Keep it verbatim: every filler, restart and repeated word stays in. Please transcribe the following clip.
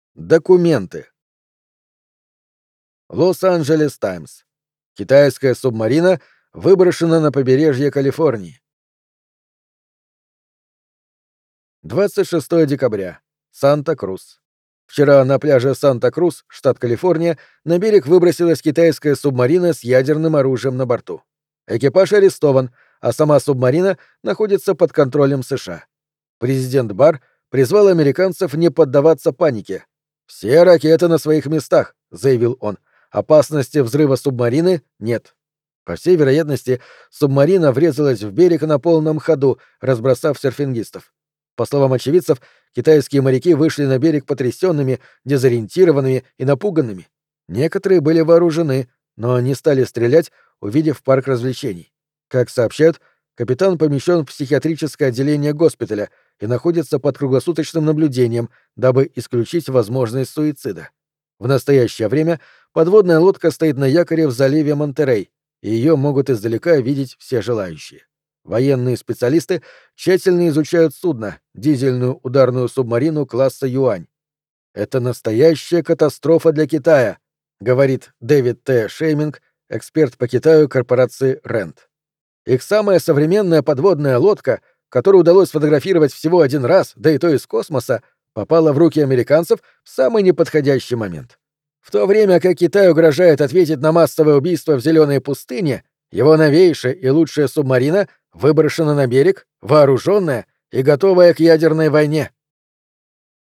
Документы. Лос-Анджелес Таймс. Китайская субмарина выброшена на побережье Калифорнии. двадцать шестого декабря. Санта-Крус. Вчера на пляже Санта-Крус, штат Калифорния, на берег выбросилась китайская субмарина с ядерным оружием на борту. Экипаж арестован, а сама субмарина находится под контролем США. Президент Барр призвал американцев не поддаваться панике. «Все ракеты на своих местах», — заявил он. «Опасности взрыва субмарины нет». По всей вероятности, субмарина врезалась в берег на полном ходу, разбросав серфингистов. По словам очевидцев, китайские моряки вышли на берег потрясенными, дезориентированными и напуганными. Некоторые были вооружены, но не стали стрелять, увидев парк развлечений. Как сообщают, капитан помещен в психиатрическое отделение госпиталя и находится под круглосуточным наблюдением, дабы исключить возможность суицида. В настоящее время подводная лодка стоит на якоре в заливе Монтерей, и ее могут издалека видеть все желающие. Военные специалисты тщательно изучают судно, дизельную ударную субмарину класса «Юань». «Это настоящая катастрофа для Китая», — говорит Дэвид Т. Шейминг, эксперт по Китаю корпорации Рэнд. Их самая современная подводная лодка, которую удалось сфотографировать всего один раз, да и то из космоса, попала в руки американцев в самый неподходящий момент. В то время как Китай угрожает ответить на массовое убийство в Зеленой пустыне, его новейшая и лучшая субмарина выброшена на берег, вооруженная и готовая к ядерной войне.